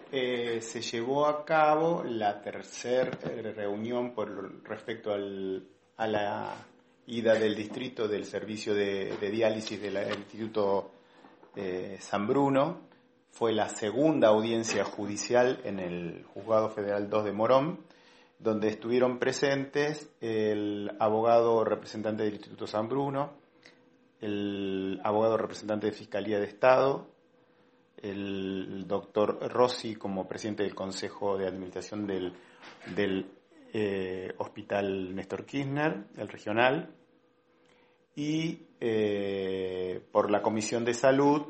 se llevó a cabo la tercera reunión respecto a la ida del distrito del servicio de diálisis del Instituto San Bruno. Fue la segunda audiencia judicial en el Juzgado Federal 2 de Morón, donde estuvieron presentes el abogado representante del Instituto San Bruno, el abogado representante de Fiscalía de Estado, el doctor Rossi como presidente del Consejo de Administración del Hospital Néstor Kirchner, el regional, y por la Comisión de Salud,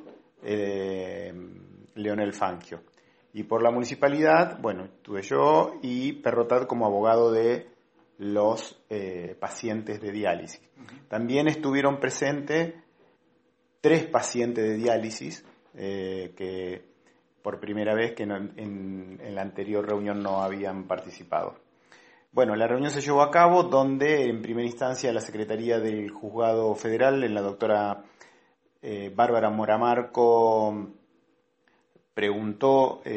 Leonel Fangio. Y por la municipalidad, bueno, estuve yo y Perrotat como abogado de los pacientes de diálisis. También estuvieron presentes 3 pacientes de diálisis que por primera vez que en la anterior reunión no habían participado. Bueno, la reunión se llevó a cabo donde en primera instancia la Secretaría del Juzgado Federal, en la doctora Bárbara Moramarco, preguntó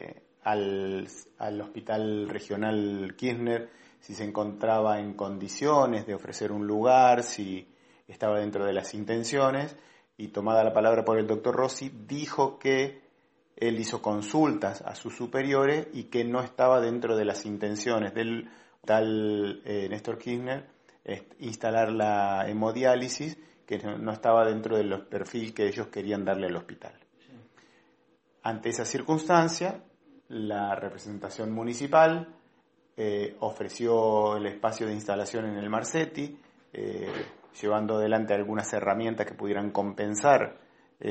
al Hospital Regional Kirchner si se encontraba en condiciones de ofrecer un lugar, si estaba dentro de las intenciones, y tomada la palabra por el doctor Rossi, dijo que él hizo consultas a sus superiores y que no estaba dentro de las intenciones del tal Néstor Kirchner instalar la hemodiálisis, que no estaba dentro del perfil que ellos querían darle al hospital. Sí. Ante esa circunstancia, la representación municipal ofreció el espacio de instalación en el Marsetti, llevando adelante algunas herramientas que pudieran compensar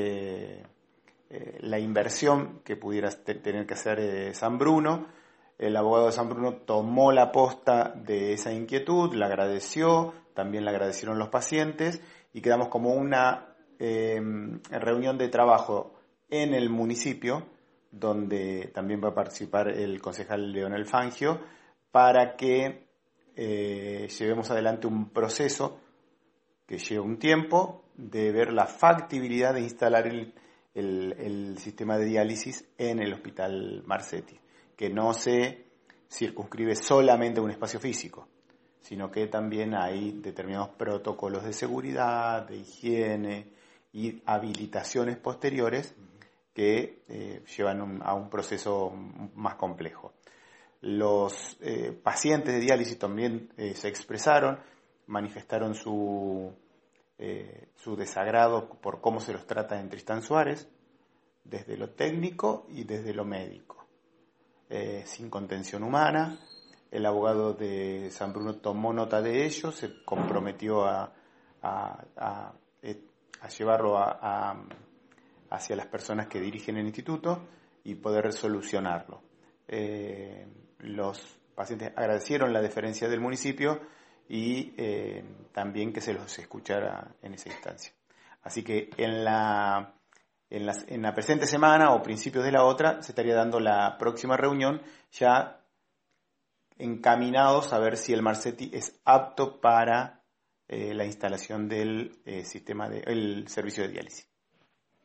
la inversión que pudiera tener que hacer San Bruno. El abogado de San Bruno tomó la posta de esa inquietud, la agradeció, también la agradecieron los pacientes y quedamos como una reunión de trabajo en el municipio, donde también va a participar el concejal Leonel Fangio, para que llevemos adelante un proceso que lleva un tiempo de ver la factibilidad de instalar el sistema de diálisis en el Hospital Marsetti, que no se circunscribe solamente a un espacio físico, sino que también hay determinados protocolos de seguridad, de higiene y habilitaciones posteriores que llevan a un proceso más complejo. Los pacientes de diálisis también se expresaron, manifestaron su desagrado por cómo se los trata en Tristán Suárez, desde lo técnico y desde lo médico, sin contención humana. El abogado de San Bruno tomó nota de ello, se comprometió a llevarlo hacia las personas que dirigen el instituto y poder solucionarlo. Los pacientes agradecieron la deferencia del municipio y también que se los escuchara en esa instancia. Así que en la presente semana o principios de la otra se estaría dando la próxima reunión, ya encaminados a ver si el Marsetti es apto para la instalación del sistema el servicio de diálisis.